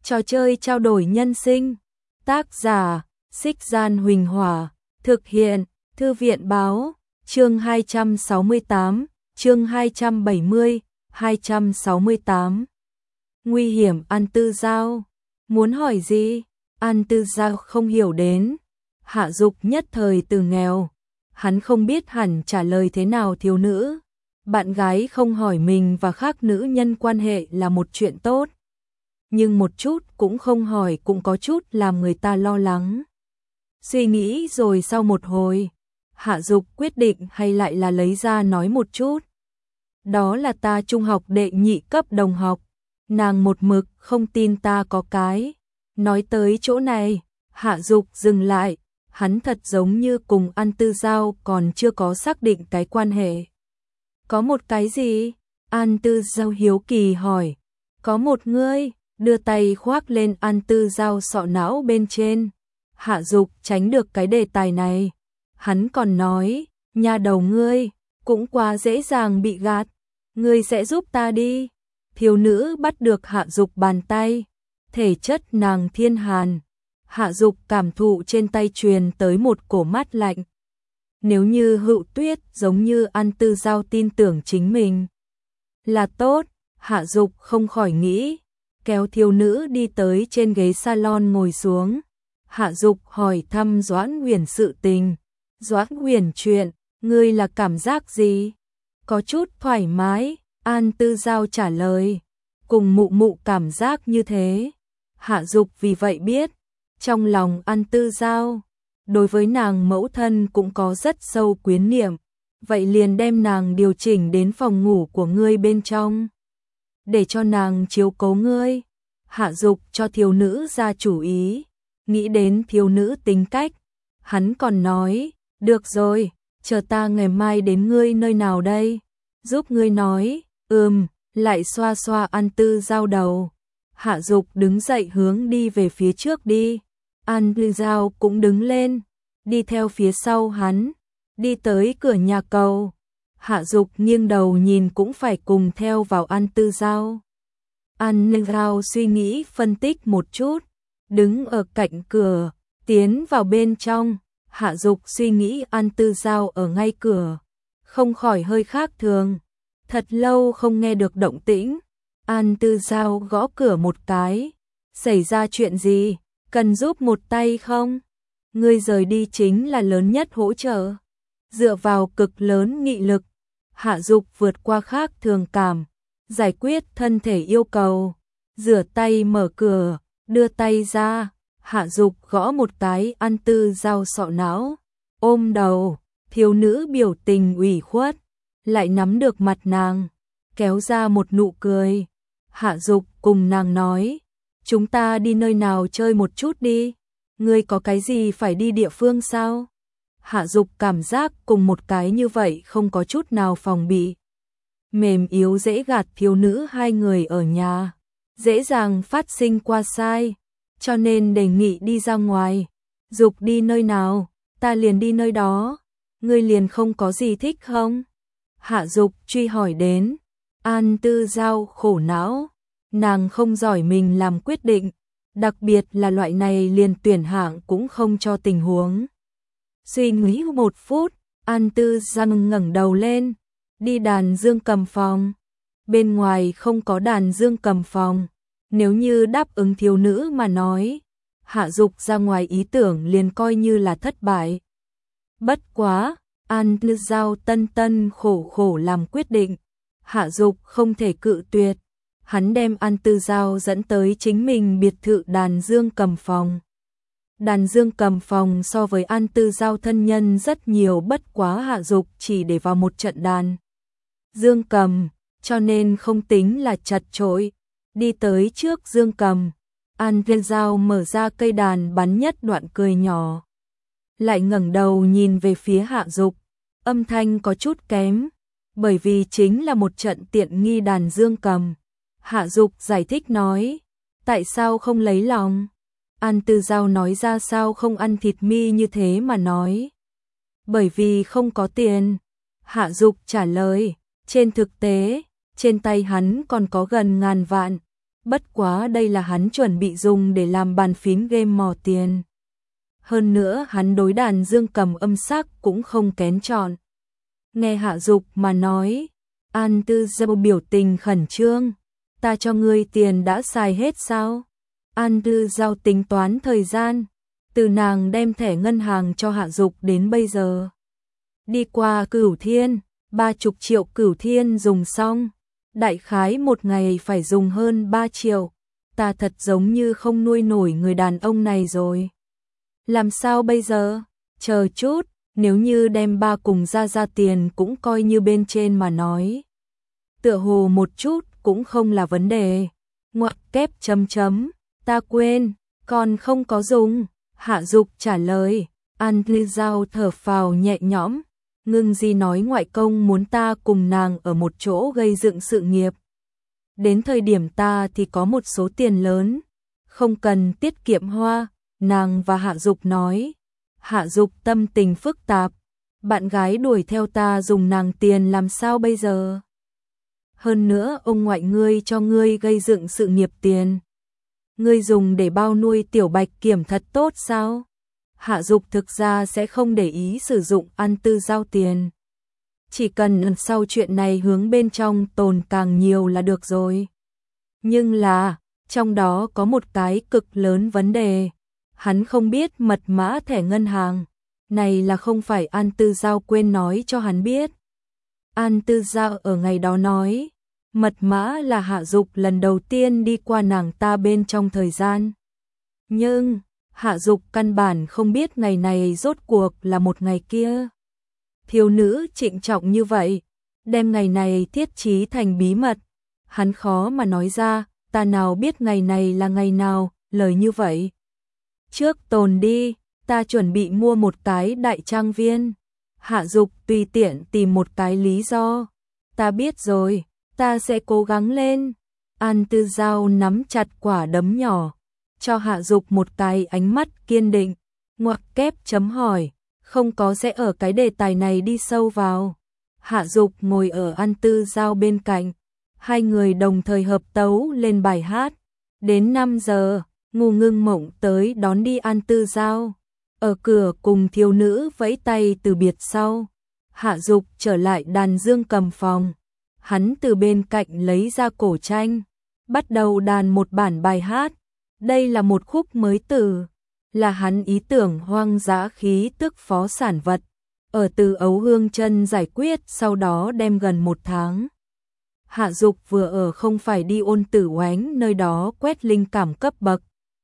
Trò chơi trao đổi nhân sinh. Tác giả: Xích Gian Huỳnh Hỏa. Thực hiện: Thư viện báo. Chương 268, chương 270, 268. Nguy hiểm. An Tư Giao muốn hỏi gì? An Tư Giao không hiểu đến. Hạ Dục nhất thời từ nghèo, hắn không biết hẳn trả lời thế nào thiếu nữ. Bạn gái không hỏi mình và khác nữ nhân quan hệ là một chuyện tốt, nhưng một chút cũng không hỏi cũng có chút làm người ta lo lắng. Suy nghĩ rồi sau một hồi, Hạ Dục quyết định hay lại là lấy ra nói một chút. Đó là ta trung học đệ nhị cấp đồng học, nàng một mực không tin ta có cái. Nói tới chỗ này, Hạ Dục dừng lại, hắn thật giống như cùng An Tư Giao còn chưa có xác định cái quan hệ. Có một cái gì? An Tư Giao hiếu kỳ hỏi. Có một ngươi, đưa tay khoác lên An Tư Giao sọ não bên trên. Hạ Dục tránh được cái đề tài này. Hắn còn nói, nhà đầu ngươi, cũng quá dễ dàng bị gạt. Ngươi sẽ giúp ta đi. Thiếu nữ bắt được Hạ Dục bàn tay. Thể chất nàng thiên hàn. Hạ Dục cảm thụ trên tay truyền tới một cổ mát lạnh. Nếu như Hựu Tuyết giống như An Tư Giao tin tưởng chính mình là tốt, Hạ Dục không khỏi nghĩ, kéo thiếu nữ đi tới trên ghế salon ngồi xuống. Hạ Dục hỏi thăm Doãn Huyền sự tình. Doãn Huyền chuyện, ngươi là cảm giác gì? Có chút thoải mái, An Tư Giao trả lời. Cùng mụ mụ cảm giác như thế. Hạ Dục vì vậy biết, trong lòng An Tư Giao, đối với nàng mẫu thân cũng có rất sâu quyến niệm. Vậy liền đem nàng điều chỉnh đến phòng ngủ của ngươi bên trong, để cho nàng chiếu cố ngươi. Hạ Dục cho thiếu nữ ra chủ ý. Nghĩ đến thiếu nữ tính cách, hắn còn nói, được rồi, chờ ta ngày mai đến ngươi nơi nào đây, giúp ngươi nói. Lại xoa xoa An Tư Giao đầu. Hạ Dục đứng dậy hướng đi về phía trước đi. An Tư Giao cũng đứng lên, đi theo phía sau hắn, đi tới cửa nhà cầu. Hạ Dục nghiêng đầu nhìn cũng phải cùng theo vào An Tư Giao. An Tư Giao suy nghĩ phân tích một chút, đứng ở cạnh cửa, tiến vào bên trong. Hạ Dục suy nghĩ An Tư Giao ở ngay cửa, không khỏi hơi khác thường. Thật lâu không nghe được động tĩnh. An Tư Giao gõ cửa một cái. Xảy ra chuyện gì? Cần giúp một tay không? Ngươi rời đi chính là lớn nhất hỗ trợ. Dựa vào cực lớn nghị lực, Hạ Dục vượt qua khác thường cảm, giải quyết thân thể yêu cầu. Rửa tay mở cửa, đưa tay ra. Hạ Dục gõ một cái An Tư Giao sọ não, ôm đầu. Thiếu nữ biểu tình ủy khuất, lại nắm được mặt nàng, kéo ra một nụ cười. Hạ Dục cùng nàng nói, chúng ta đi nơi nào chơi một chút đi. Ngươi có cái gì phải đi địa phương sao? Hạ Dục cảm giác cùng một cái như vậy không có chút nào phòng bị. Mềm yếu dễ gạt thiếu nữ hai người ở nhà, dễ dàng phát sinh qua sai, cho nên đề nghị đi ra ngoài. Dục đi nơi nào, ta liền đi nơi đó. Ngươi liền không có gì thích không? Hạ Dục truy hỏi đến. An Tư Giao khổ não, nàng không giỏi mình làm quyết định, đặc biệt là loại này liền tuyển hạng cũng không cho tình huống. Suy nghĩ một phút, An Tư Giao ngẩng đầu lên, đi đàn dương cầm phòng. Bên ngoài không có đàn dương cầm phòng, nếu như đáp ứng thiếu nữ mà nói, Hạ Dục ra ngoài ý tưởng liền coi như là thất bại. Bất quá, An Tư Giao tân tân khổ khổ làm quyết định, Hạ Dục không thể cự tuyệt. Hắn đem An Tư Giao dẫn tới chính mình biệt thự đàn dương cầm phòng. Đàn dương cầm phòng so với An Tư Giao thân nhân rất nhiều, bất quá Hạ Dục chỉ để vào một trận đàn dương cầm, cho nên không tính là chật chội. Đi tới trước dương cầm, An Tư Giao mở ra cây đàn bắn nhất đoạn cười nhỏ, lại ngẩng đầu nhìn về phía Hạ Dục, âm thanh có chút kém, bởi vì chính là một trận tiện nghi đàn dương cầm. Hạ Dục giải thích nói, tại sao không lấy lòng? An Tư Giao nói ra sao không ăn thịt mi như thế mà nói. Bởi vì không có tiền. Hạ Dục trả lời, trên thực tế, trên tay hắn còn có gần 1000 vạn, bất quá đây là hắn chuẩn bị dùng để làm bàn phím game mò tiền. Hơn nữa hắn đối đàn dương cầm âm sắc cũng không kén chọn. Nghe Hạ Dục mà nói, An Tư Giao biểu tình khẩn trương, ta cho ngươi tiền đã xài hết sao? An Tư Giao tính toán thời gian, từ nàng đem thẻ ngân hàng cho Hạ Dục đến bây giờ. Đi qua Cửu Thiên, 30 triệu Cửu Thiên dùng xong, đại khái một ngày phải dùng hơn 3 triệu, ta thật giống như không nuôi nổi người đàn ông này rồi. Làm sao bây giờ? Chờ chút, nếu như đem ba cùng ra tiền cũng coi như bên trên mà nói. Tựa hồ một chút cũng không là vấn đề. Ngoặc kép chấm chấm, ta quên, còn không có dùng. Hạ Dục trả lời, An Tư Giao thở phào nhẹ nhõm, ngưng gì nói ngoại công muốn ta cùng nàng ở một chỗ gây dựng sự nghiệp. Đến thời điểm ta thì có một số tiền lớn, không cần tiết kiệm hoa, nàng và Hạ Dục nói. Hạ Dục tâm tình phức tạp, bạn gái đuổi theo ta dùng nàng tiền làm sao bây giờ? Hơn nữa ông ngoại ngươi cho ngươi gây dựng sự nghiệp tiền, ngươi dùng để bao nuôi Tiểu Bạch Kiểm thật tốt sao? Hạ Dục thực ra sẽ không để ý sử dụng An Tư Giao tiền. Chỉ cần sau chuyện này hướng bên trong tồn càng nhiều là được rồi. Nhưng là, trong đó có một cái cực lớn vấn đề. Hắn không biết mật mã thẻ ngân hàng. Này là không phải An Tư Giao quên nói cho hắn biết. An Tư Giao ở ngày đó nói, mật mã là Hạ Dục lần đầu tiên đi qua nàng ta bên trong thời gian. Nhưng, Hạ Dục căn bản không biết ngày này rốt cuộc là một ngày kia. Thiếu nữ trịnh trọng như vậy, đem ngày này thiết trí thành bí mật. Hắn khó mà nói ra, ta nào biết ngày này là ngày nào, lời như vậy. Trước tồn đi, ta chuẩn bị mua một cái đại trang viên. Hạ Dục tùy tiện tìm một cái lý do. Ta biết rồi, ta sẽ cố gắng lên. An Tư Giao nắm chặt quả đấm nhỏ, cho Hạ Dục một cái ánh mắt kiên định. Ngoặc kép chấm hỏi, không có sẽ ở cái đề tài này đi sâu vào. Hạ Dục ngồi ở An Tư Giao bên cạnh, hai người đồng thời hợp tấu lên bài hát. Đến 5 giờ, Ngô Ngưng Mộng tới đón đi An Tư Giao. Ở cửa cùng thiếu nữ vẫy tay từ biệt sau. Hạ Dục trở lại đàn dương cầm phòng. Hắn từ bên cạnh lấy ra cổ tranh, bắt đầu đàn một bản bài hát. Đây là một khúc mới từ, là hắn ý tưởng hoang dã khí tức phó sản vật. Ở từ Ấu Hương Chân giải quyết sau đó đem gần 1 tháng. Hạ Dục vừa ở không phải đi Ôn Tử Oánh nơi đó quét linh cảm cấp bậc.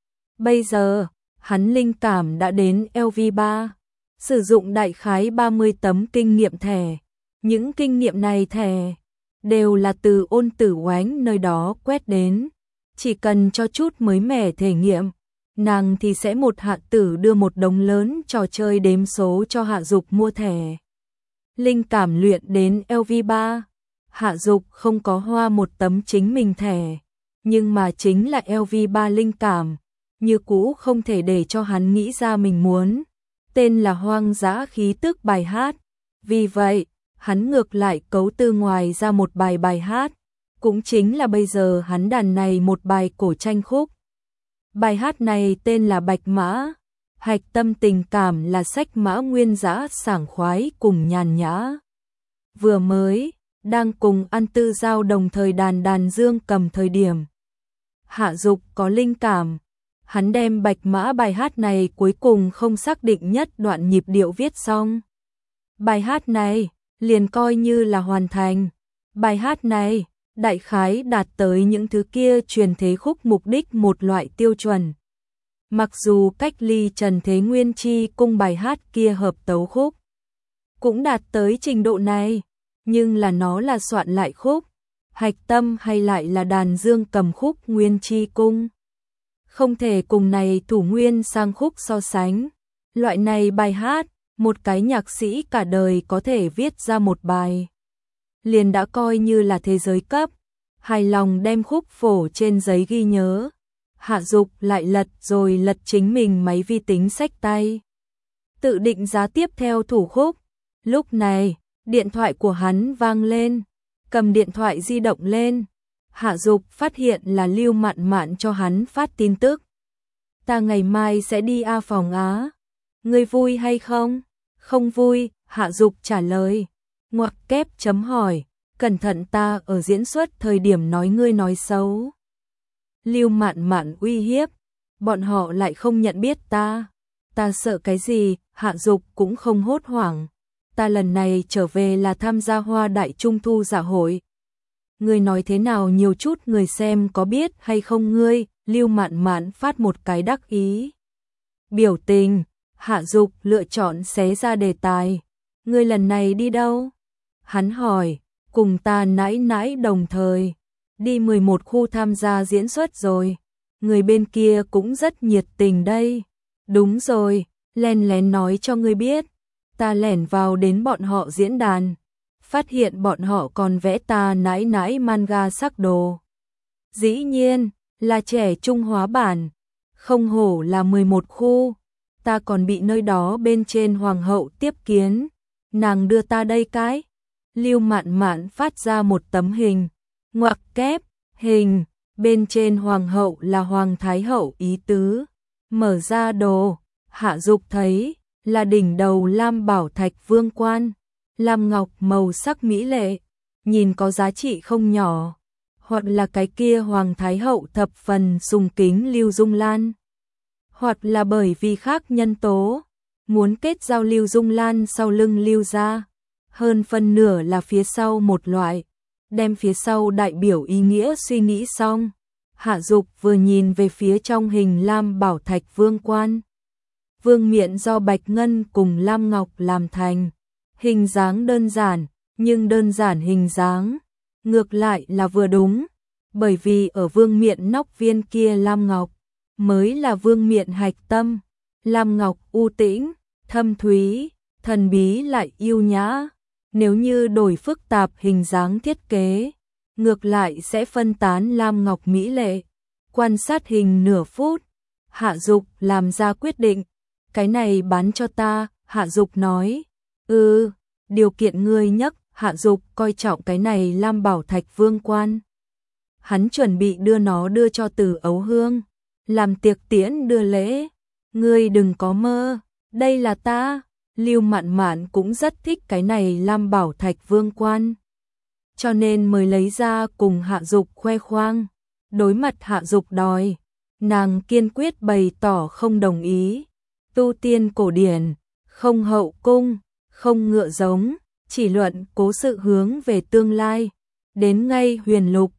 Bây giờ, hắn linh cảm đã đến LV3, sử dụng đại khái 30 tấm kinh nghiệm thẻ. Những kinh nghiệm này thẻ đều là từ Ôn Tử Oánh nơi đó quét đến. Chỉ cần cho chút mới mẻ thể nghiệm, nàng thì sẽ một hạ tử đưa một đống lớn trò chơi đếm số cho Hạ Dục mua thẻ. Linh cảm luyện đến LV3, Hạ Dục không có hoa một tấm chính mình thẻ, nhưng mà chính là LV3 linh cảm, như cũ không thể để cho hắn nghĩ ra mình muốn. Tên là hoang dã khí tức bài hát, vì vậy, hắn ngược lại cấu tư ngoài ra một bài hát, cũng chính là bây giờ hắn đàn này một bài cổ tranh khúc. Bài hát này tên là Bạch Mã, hạch tâm tình cảm là sách mã nguyên dã sảng khoái cùng nhàn nhã. Vừa mới, đang cùng An Tư Giao đồng thời đàn dương cầm thời điểm. Hạ Dục có linh cảm, hắn đem Bạch Mã bài hát này cuối cùng không xác định nhất đoạn nhịp điệu viết xong. Bài hát này, liền coi như là hoàn thành. Bài hát này, đại khái đạt tới những thứ kia truyền thế khúc mục đích một loại tiêu chuẩn. Mặc dù cách ly Trần Thế Nguyên Chi cung bài hát kia hợp tấu khúc cũng đạt tới trình độ này, nhưng là nó là soạn lại khúc, hạch tâm hay lại là đàn dương cầm khúc Nguyên Chi cung. Không thể cùng này thủ nguyên sang khúc so sánh. Loại này bài hát, một cái nhạc sĩ cả đời có thể viết ra một bài, liền đã coi như là thế giới cấp. Hài lòng đem khúc phổ trên giấy ghi nhớ, Hạ Dục lại lật rồi lật chính mình máy vi tính xách tay, tự định giá tiếp theo thủ khúc. Lúc này, điện thoại của hắn vang lên, cầm điện thoại di động lên, Hạ Dục phát hiện là Lưu Mạn Mạn cho hắn phát tin tức. Ta ngày mai sẽ đi A phòng Á. Ngươi vui hay không? Không vui, Hạ Dục trả lời. Ngoặc kép chấm hỏi, cẩn thận ta ở diễn xuất thời điểm nói ngươi nói xấu. Lưu Mạn Mạn uy hiếp, bọn họ lại không nhận biết ta. Ta sợ cái gì? Hạ Dục cũng không hốt hoảng. Ta lần này trở về là tham gia Hoa Đại Trung Thu dạ hội. Ngươi nói thế nào nhiều chút người xem có biết hay không ngươi? Lưu Mạn Mạn phát một cái đắc ý biểu tình. Hạ Dục lựa chọn xé ra đề tài. Ngươi lần này đi đâu? Hắn hỏi, cùng ta nãi nãi đồng thời. Đi 11 khu tham gia diễn xuất rồi. Người bên kia cũng rất nhiệt tình đây. Đúng rồi, lén lén nói cho ngươi biết. Ta lẻn vào đến bọn họ diễn đàn. Phát hiện bọn họ còn vẽ ta nãi nãi manga sắc đồ. Dĩ nhiên, là trẻ Trung Hóa bản. Không hổ là 11 khu. Ta còn bị nơi đó bên trên hoàng hậu tiếp kiến. Nàng đưa ta đây cái. Lưu Mạn Mạn phát ra một tấm hình. Ngoặc kép, hình, bên trên hoàng hậu là hoàng thái hậu ý tứ. Mở ra đồ, Hạ Dục thấy, là đỉnh đầu lam bảo thạch vương quan. Lam ngọc màu sắc mỹ lệ, nhìn có giá trị không nhỏ. Hoặc là cái kia hoàng thái hậu thập phần sùng kính Lưu Dung Lan. Hoặc là bởi vì khác nhân tố, muốn kết giao Lưu Dung Lan sau lưng Lưu gia. Hơn phân nửa là phía sau một loại, đem phía sau đại biểu ý nghĩa suy nghĩ xong. Hạ Dục vừa nhìn về phía trong hình lam bảo thạch vương quan. Vương miện do bạch ngân cùng lam ngọc làm thành. Hình dáng đơn giản, nhưng đơn giản hình dáng. Ngược lại là vừa đúng, bởi vì ở vương miện nóc viên kia lam ngọc, mới là vương miện hạch tâm. Lam ngọc u tĩnh, thâm thúy, thần bí lại yêu nhã. Nếu như đổi phức tạp hình dáng thiết kế, ngược lại sẽ phân tán lam ngọc mỹ lệ. Quan sát hình nửa phút, Hạ Dục làm ra quyết định. Cái này bán cho ta, Hạ Dục nói. Điều kiện ngươi nhắc. Hạ Dục coi trọng cái này lam bảo thạch vương quan. Hắn chuẩn bị đưa nó đưa cho Từ Ấu Hương, làm tiệc tiễn đưa lễ. Ngươi đừng có mơ, đây là ta. Lưu Mạn Mạn cũng rất thích cái này lam bảo thạch vương quan, cho nên mới lấy ra cùng Hạ Dục khoe khoang. Đối mặt Hạ Dục đòi, nàng kiên quyết bày tỏ không đồng ý. Tu tiên cổ điển, không hậu cung, không ngựa giống, chỉ luận cố sự hướng về tương lai. Đến ngay huyền lục,